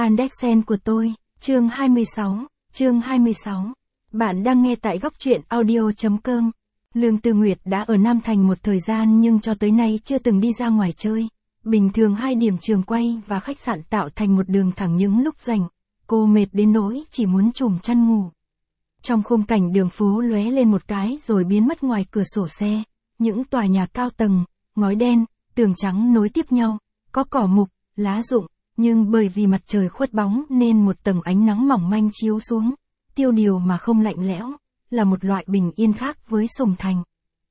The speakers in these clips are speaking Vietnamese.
Yandex.Sen của tôi, chương 26. Bạn đang nghe tại góc truyện audio.com. Lương Tư Nguyệt đã ở Nam Thành một thời gian nhưng cho tới nay chưa từng đi ra ngoài chơi. Bình thường hai điểm trường quay và khách sạn tạo thành một đường thẳng những lúc rảnh. Cô mệt đến nỗi chỉ muốn trùm chăn ngủ. Trong khung cảnh đường phố lóe lên một cái rồi biến mất ngoài cửa sổ xe. Những tòa nhà cao tầng, ngói đen, tường trắng nối tiếp nhau, có cỏ mục, lá rụng, nhưng bởi vì mặt trời khuất bóng nên một tầng ánh nắng mỏng manh chiếu xuống, tiêu điều mà không lạnh lẽo, là một loại bình yên khác với Sùng Thành.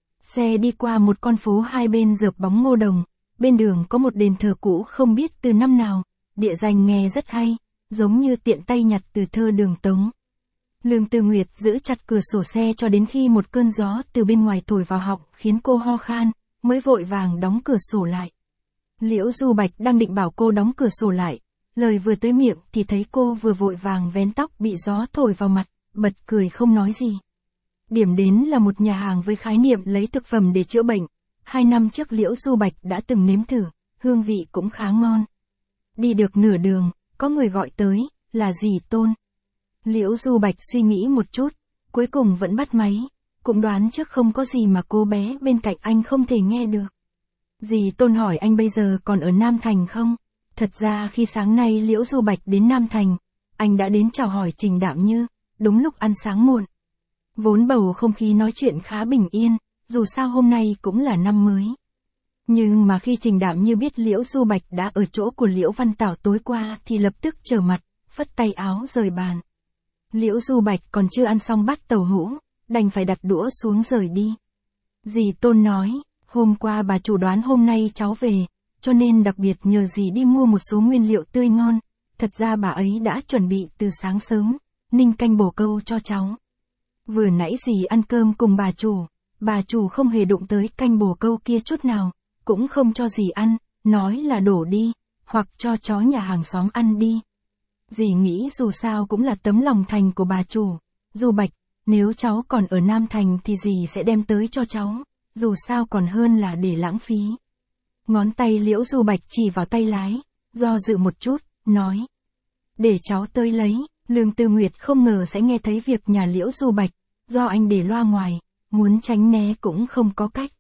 Xe đi qua một con phố hai bên rợp bóng ngô đồng, bên đường có một đền thờ cũ không biết từ năm nào, địa danh nghe rất hay, giống như tiện tay nhặt từ thơ Đường Tống. Lương Tư Nguyệt giữ chặt cửa sổ xe cho đến khi một cơn gió từ bên ngoài thổi vào họng khiến cô ho khan, mới vội vàng đóng cửa sổ lại. Liễu Du Bạch đang định bảo cô đóng cửa sổ lại, lời vừa tới miệng thì thấy cô vừa vội vàng vén tóc bị gió thổi vào mặt, bật cười không nói gì. Điểm đến là một nhà hàng với khái niệm lấy thực phẩm để chữa bệnh. 2 năm trước Liễu Du Bạch đã từng nếm thử, hương vị cũng khá ngon. Đi được nửa đường, có người gọi tới, là dì Tôn. Liễu Du Bạch suy nghĩ một chút, cuối cùng vẫn bắt máy, cũng đoán trước không có gì mà cô bé bên cạnh anh không thể nghe được. Dì Tôn hỏi anh bây giờ còn ở Nam Thành không? Thật ra khi sáng nay Liễu Du Bạch đến Nam Thành, anh đã đến chào hỏi Trình Đạm Như, đúng lúc ăn sáng muộn. Vốn bầu không khí nói chuyện khá bình yên, dù sao hôm nay cũng là năm mới. Nhưng mà khi Trình Đạm Như biết Liễu Du Bạch đã ở chỗ của Liễu Văn Tảo tối qua thì lập tức trở mặt, phất tay áo rời bàn. Liễu Du Bạch còn chưa ăn xong bát tàu hũ, đành phải đặt đũa xuống rời đi. Dì Tôn nói, hôm qua bà chủ đoán hôm nay cháu về, cho nên đặc biệt nhờ dì đi mua một số nguyên liệu tươi ngon, thật ra bà ấy đã chuẩn bị từ sáng sớm, ninh canh bồ câu cho cháu. Vừa nãy dì ăn cơm cùng bà chủ không hề đụng tới canh bồ câu kia chút nào, cũng không cho dì ăn, nói là đổ đi, hoặc cho chó nhà hàng xóm ăn đi. Dì nghĩ dù sao cũng là tấm lòng thành của bà chủ, Du Bạch, nếu cháu còn ở Nam Thành thì dì sẽ đem tới cho cháu, dù sao còn hơn là để lãng phí. Ngón tay Liễu Du Bạch chỉ vào tay lái, do dự một chút, nói. Để cháu tới lấy. Lương Tư Nguyệt không ngờ sẽ nghe thấy việc nhà Liễu Du Bạch, do anh để loa ngoài, muốn tránh né cũng không có cách.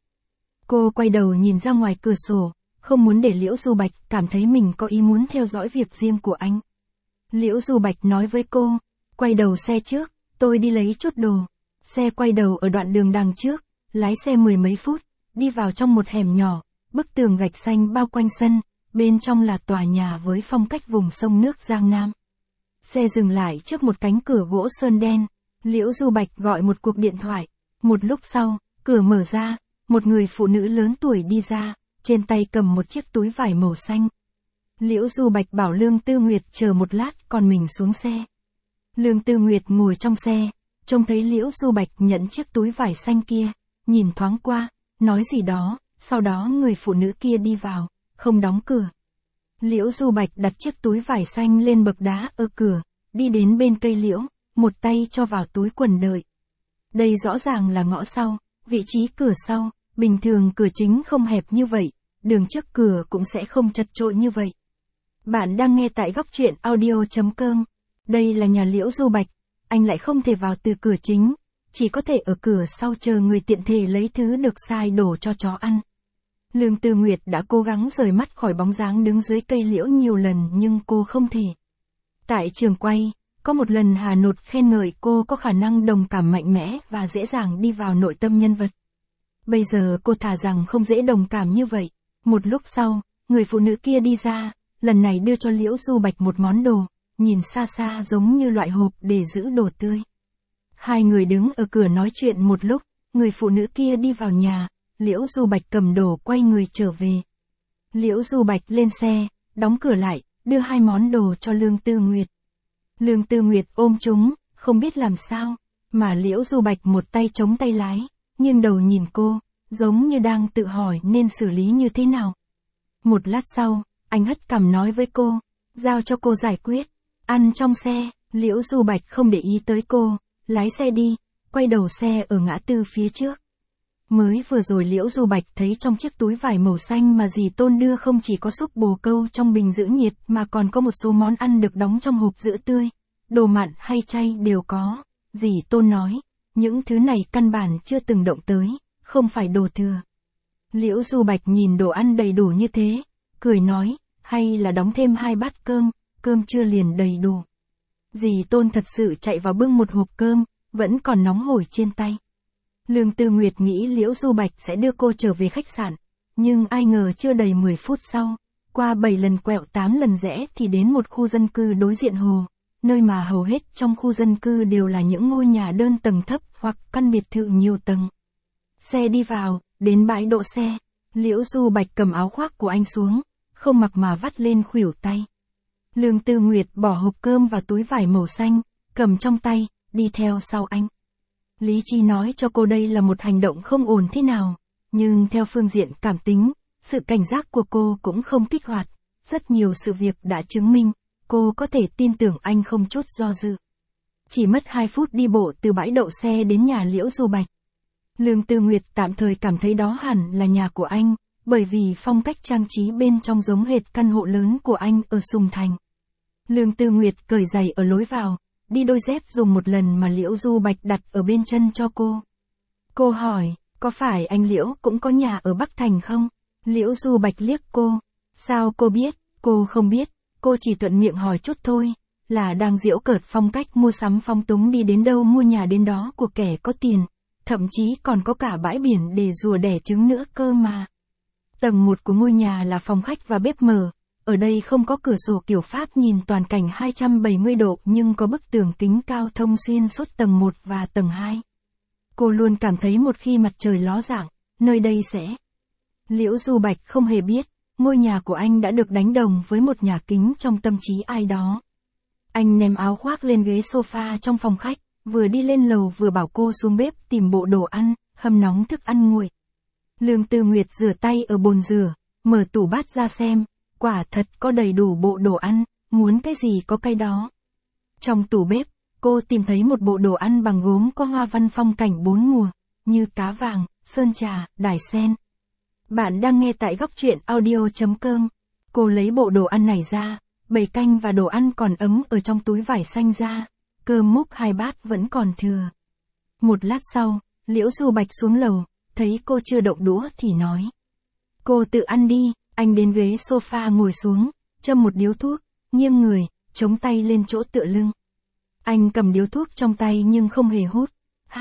Cô quay đầu nhìn ra ngoài cửa sổ, không muốn để Liễu Du Bạch cảm thấy mình có ý muốn theo dõi việc riêng của anh. Liễu Du Bạch nói với cô, quay đầu xe trước, tôi đi lấy chút đồ. Xe quay đầu ở đoạn đường đằng trước, lái xe 10 mấy phút, đi vào trong một hẻm nhỏ, bức tường gạch xanh bao quanh sân, bên trong là tòa nhà với phong cách vùng sông nước Giang Nam. Xe dừng lại trước một cánh cửa gỗ sơn đen, Liễu Du Bạch gọi một cuộc điện thoại. Một lúc sau, cửa mở ra, một người phụ nữ lớn tuổi đi ra, trên tay cầm một chiếc túi vải màu xanh. Liễu Du Bạch bảo Lương Tư Nguyệt chờ một lát còn mình xuống xe. Lương Tư Nguyệt ngồi trong xe, trông thấy Liễu Du Bạch nhận chiếc túi vải xanh kia, nhìn thoáng qua, nói gì đó, sau đó người phụ nữ kia đi vào, không đóng cửa. Liễu Du Bạch đặt chiếc túi vải xanh lên bậc đá ở cửa, đi đến bên cây liễu, một tay cho vào túi quần đợi. Đây rõ ràng là ngõ sau, vị trí cửa sau, bình thường cửa chính không hẹp như vậy, đường trước cửa cũng sẽ không chật chội như vậy. Bạn đang nghe tại góc truyện audio.com. Đây là nhà Liễu Du Bạch, anh lại không thể vào từ cửa chính, chỉ có thể ở cửa sau chờ người tiện thể lấy thứ được sai đổ cho chó ăn. Lương Tư Nguyệt đã cố gắng rời mắt khỏi bóng dáng đứng dưới cây liễu nhiều lần nhưng cô không thể. Tại trường quay, có một lần Hà Nột khen ngợi cô có khả năng đồng cảm mạnh mẽ và dễ dàng đi vào nội tâm nhân vật. Bây giờ cô thà rằng không dễ đồng cảm như vậy. Một lúc sau, người phụ nữ kia đi ra, lần này đưa cho Liễu Du Bạch một món đồ, nhìn xa xa giống như loại hộp để giữ đồ tươi. Hai người đứng ở cửa nói chuyện một lúc, người phụ nữ kia đi vào nhà, Liễu Du Bạch cầm đồ quay người trở về. Liễu Du Bạch lên xe, đóng cửa lại, đưa 2 món đồ cho Lương Tư Nguyệt. Lương Tư Nguyệt ôm chúng, không biết làm sao, mà Liễu Du Bạch một tay chống tay lái, nghiêng đầu nhìn cô, giống như đang tự hỏi nên xử lý như thế nào. Một lát sau, anh hất cằm nói với cô, giao cho cô giải quyết. Ăn trong xe, Liễu Du Bạch không để ý tới cô, lái xe đi, quay đầu xe ở ngã tư phía trước. Mới vừa rồi Liễu Du Bạch thấy trong chiếc túi vải màu xanh mà dì Tôn đưa không chỉ có súp bồ câu trong bình giữ nhiệt mà còn có một số món ăn được đóng trong hộp giữ tươi, đồ mặn hay chay đều có. Dì Tôn nói, những thứ này căn bản chưa từng động tới, không phải đồ thừa. Liễu Du Bạch nhìn đồ ăn đầy đủ như thế, cười nói, hay là đóng thêm 2 bát cơm, cơm chưa liền đầy đủ. Dì Tôn thật sự chạy vào bưng một hộp cơm, vẫn còn nóng hổi trên tay. Lương Tư Nguyệt nghĩ Liễu Du Bạch sẽ đưa cô trở về khách sạn, nhưng ai ngờ chưa đầy 10 phút sau, qua 7 lần quẹo 8 lần rẽ thì đến một khu dân cư đối diện hồ, nơi mà hầu hết trong khu dân cư đều là những ngôi nhà đơn tầng thấp hoặc căn biệt thự nhiều tầng. Xe đi vào, đến bãi đỗ xe, Liễu Du Bạch cầm áo khoác của anh xuống, không mặc mà vắt lên khuỷu tay. Lương Tư Nguyệt bỏ hộp cơm vào túi vải màu xanh, cầm trong tay, đi theo sau anh. Lý trí nói cho cô đây là một hành động không ổn thế nào, nhưng theo phương diện cảm tính, sự cảnh giác của cô cũng không kích hoạt. Rất nhiều sự việc đã chứng minh, cô có thể tin tưởng anh không chút do dự. Chỉ mất 2 phút đi bộ từ bãi đậu xe đến nhà Liễu Du Bạch. Lương Tư Nguyệt tạm thời cảm thấy đó hẳn là nhà của anh, bởi vì phong cách trang trí bên trong giống hệt căn hộ lớn của anh ở Sùng Thành. Lương Tư Nguyệt cởi giày ở lối vào, đi đôi dép dùng một lần mà Liễu Du Bạch đặt ở bên chân cho cô. Cô hỏi, có phải anh Liễu cũng có nhà ở Bắc Thành không? Liễu Du Bạch liếc cô. Sao cô biết? Cô không biết, cô chỉ thuận miệng hỏi chút thôi, là đang giễu cợt phong cách mua sắm phong túng đi đến đâu mua nhà đến đó của kẻ có tiền, thậm chí còn có cả bãi biển để rùa đẻ trứng nữa cơ mà. Tầng 1 của ngôi nhà là phòng khách và bếp mở. Ở đây không có cửa sổ kiểu Pháp nhìn toàn cảnh 270 độ nhưng có bức tường kính cao thông xuyên suốt tầng 1 và tầng 2. Cô luôn cảm thấy một khi mặt trời ló dạng, nơi đây sẽ... Liễu Du Bạch không hề biết, ngôi nhà của anh đã được đánh đồng với một nhà kính trong tâm trí ai đó. Anh ném áo khoác lên ghế sofa trong phòng khách, vừa đi lên lầu vừa bảo cô xuống bếp tìm bộ đồ ăn, hâm nóng thức ăn nguội. Lương Tư Nguyệt rửa tay ở bồn rửa, mở tủ bát ra xem. Quả thật có đầy đủ bộ đồ ăn, muốn cái gì có cái đó. Trong tủ bếp, cô tìm thấy một bộ đồ ăn bằng gốm có hoa văn phong cảnh 4 mùa, như cá vàng, sơn trà, đài sen. Bạn đang nghe tại góc truyện audio.com. Cô lấy bộ đồ ăn này ra, bầy canh và đồ ăn còn ấm ở trong túi vải xanh ra, cơm múc 2 bát vẫn còn thừa. Một lát sau, Liễu Du Bạch xuống lầu, thấy cô chưa động đũa thì nói. Cô tự ăn đi. Anh đến ghế sofa ngồi xuống, châm một điếu thuốc, nghiêng người, chống tay lên chỗ tựa lưng. Anh cầm điếu thuốc trong tay nhưng không hề hút.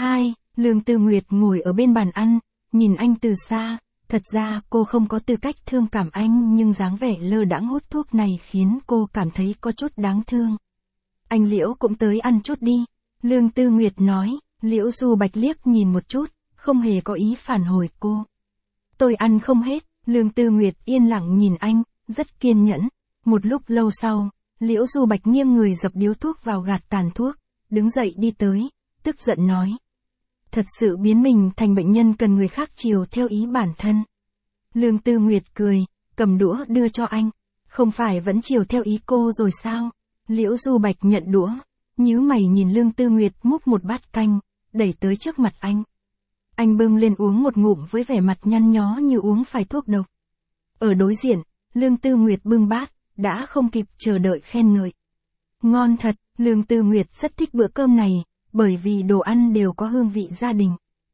Lương Tư Nguyệt ngồi ở bên bàn ăn, nhìn anh từ xa. Thật ra cô không có tư cách thương cảm anh nhưng dáng vẻ lơ đãng hút thuốc này khiến cô cảm thấy có chút đáng thương. Anh Liễu cũng tới ăn chút đi. Lương Tư Nguyệt nói. Liễu Du Bạch liếc nhìn một chút, không hề có ý phản hồi cô. Tôi ăn không hết. Lương Tư Nguyệt yên lặng nhìn anh, rất kiên nhẫn. Một lúc lâu sau, Liễu Du Bạch nghiêng người dập điếu thuốc vào gạt tàn thuốc, đứng dậy đi tới, tức giận nói. Thật sự biến mình thành bệnh nhân cần người khác chiều theo ý bản thân. Lương Tư Nguyệt cười, cầm đũa đưa cho anh. Không phải vẫn chiều theo ý cô rồi sao? Liễu Du Bạch nhận đũa, nhíu mày nhìn Lương Tư Nguyệt múc một bát canh, đẩy tới trước mặt anh. Anh bưng lên uống một ngụm với vẻ mặt nhăn nhó như uống phải thuốc độc. Ở đối diện, Lương Tư Nguyệt bưng bát, đã không kịp chờ đợi khen ngợi. Ngon thật, Lương Tư Nguyệt rất thích bữa cơm này, bởi vì đồ ăn đều có hương vị gia đình.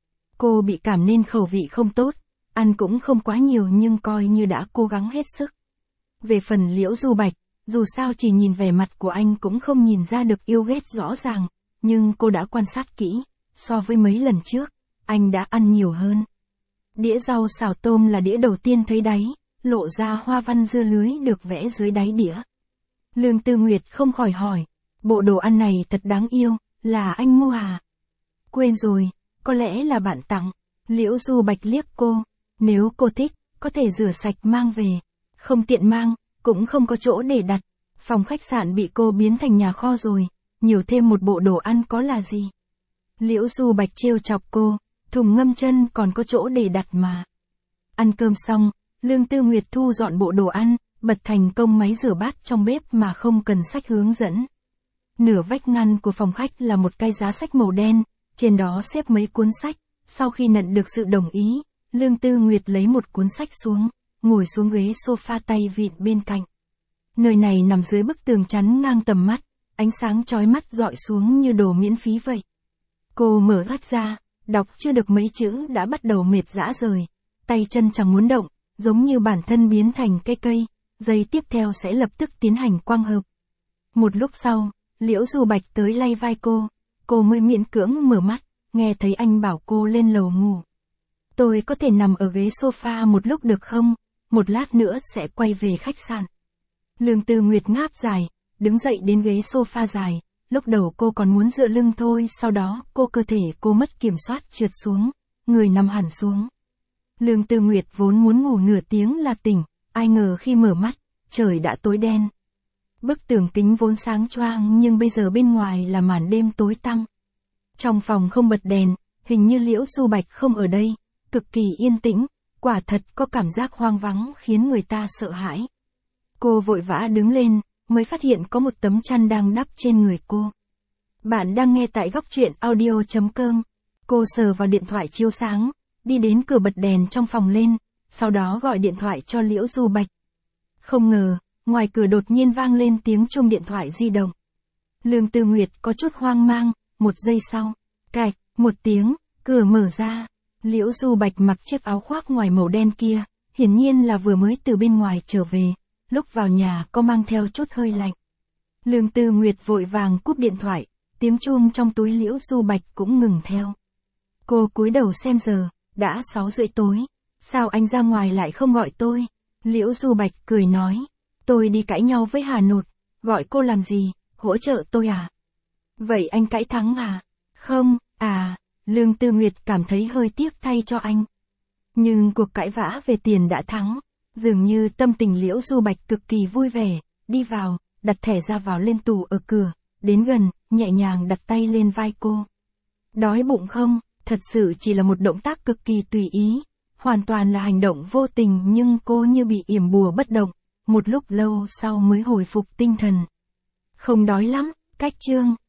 Cô bị cảm nên khẩu vị không tốt, ăn cũng không quá nhiều nhưng coi như đã cố gắng hết sức. Về phần Liễu Du Bạch, dù sao chỉ nhìn vẻ mặt của anh cũng không nhìn ra được yêu ghét rõ ràng, nhưng cô đã quan sát kỹ, so với mấy lần trước. Anh đã ăn nhiều hơn. Đĩa rau xào tôm là đĩa đầu tiên thấy đáy, lộ ra hoa văn dưa lưới được vẽ dưới đáy đĩa. Lương Tư Nguyệt không khỏi hỏi, bộ đồ ăn này thật đáng yêu, là anh mua à? Quên rồi, có lẽ là bạn tặng. Liễu Du Bạch liếc cô, nếu cô thích, có thể rửa sạch mang về. Không tiện mang, cũng không có chỗ để đặt. Phòng khách sạn bị cô biến thành nhà kho rồi, nhiều thêm một bộ đồ ăn có là gì? Liễu Du Bạch trêu chọc cô. Thùng ngâm chân còn có chỗ để đặt mà. Ăn cơm xong, Lương Tư Nguyệt thu dọn bộ đồ ăn, bật thành công máy rửa bát trong bếp mà không cần sách hướng dẫn. Nửa vách ngăn của phòng khách là một cái giá sách màu đen, trên đó xếp mấy cuốn sách, Sau khi nhận được sự đồng ý, Lương Tư Nguyệt lấy một cuốn sách xuống, ngồi xuống ghế sofa tay vịn bên cạnh. Nơi này nằm dưới bức tường chắn ngang tầm mắt, ánh sáng chói mắt dọi xuống như đồ miễn phí vậy. Cô mở mắt ra, đọc chưa được mấy chữ đã bắt đầu mệt rã rời, tay chân chẳng muốn động, giống như bản thân biến thành cây, giây tiếp theo sẽ lập tức tiến hành quang hợp. Một lúc sau, Liễu Du Bạch tới lay vai cô mới miễn cưỡng mở mắt, nghe thấy anh bảo cô lên lầu ngủ. Tôi có thể nằm ở ghế sofa một lúc được không? Một lát nữa sẽ quay về khách sạn. Lương Tư Nguyệt ngáp dài, đứng dậy đến ghế sofa dài, lúc đầu cô còn muốn dựa lưng thôi, sau đó cơ thể cô mất kiểm soát trượt xuống, người nằm hẳn xuống. Lương Tư Nguyệt vốn muốn ngủ nửa tiếng là tỉnh, ai ngờ khi mở mắt, trời đã tối đen. Bức tường kính vốn sáng choang nhưng bây giờ bên ngoài là màn đêm tối tăm. Trong phòng không bật đèn, hình như Liễu Du Bạch không ở đây, cực kỳ yên tĩnh, quả thật có cảm giác hoang vắng khiến người ta sợ hãi. Cô vội vã đứng lên, mới phát hiện có một tấm chăn đang đắp trên người cô. Bạn đang nghe tại góc truyện audio.com. Cô sờ vào điện thoại chiếu sáng, đi đến cửa bật đèn trong phòng lên, sau đó gọi điện thoại cho Liễu Du Bạch. Không ngờ, ngoài cửa đột nhiên vang lên tiếng chuông điện thoại di động. Lương Tư Nguyệt có chút hoang mang, một giây sau, cạch, một tiếng, cửa mở ra. Liễu Du Bạch mặc chiếc áo khoác ngoài màu đen kia, hiển nhiên là vừa mới từ bên ngoài trở về, lúc vào nhà có mang theo chút hơi lạnh. Lương Tư Nguyệt vội vàng cúp điện thoại, tiếng chuông trong túi Liễu Du Bạch cũng ngừng theo. Cô cúi đầu xem giờ, đã 6:30 tối, sao anh ra ngoài lại không gọi tôi? Liễu Du Bạch cười nói, tôi đi cãi nhau với Hà Nột, gọi cô làm gì, hỗ trợ tôi à? Vậy anh cãi thắng à? Không, à, Lương Tư Nguyệt cảm thấy hơi tiếc thay cho anh. Nhưng cuộc cãi vã về tiền đã thắng, dường như tâm tình Liễu Du Bạch cực kỳ vui vẻ, đi vào, đặt thẻ ra vào lên tủ ở cửa, đến gần, nhẹ nhàng đặt tay lên vai cô. Đói bụng không? Thật sự chỉ là một động tác cực kỳ tùy ý, hoàn toàn là hành động vô tình nhưng cô như bị yểm bùa bất động, một lúc lâu sau mới hồi phục tinh thần. Không đói lắm, cách chương.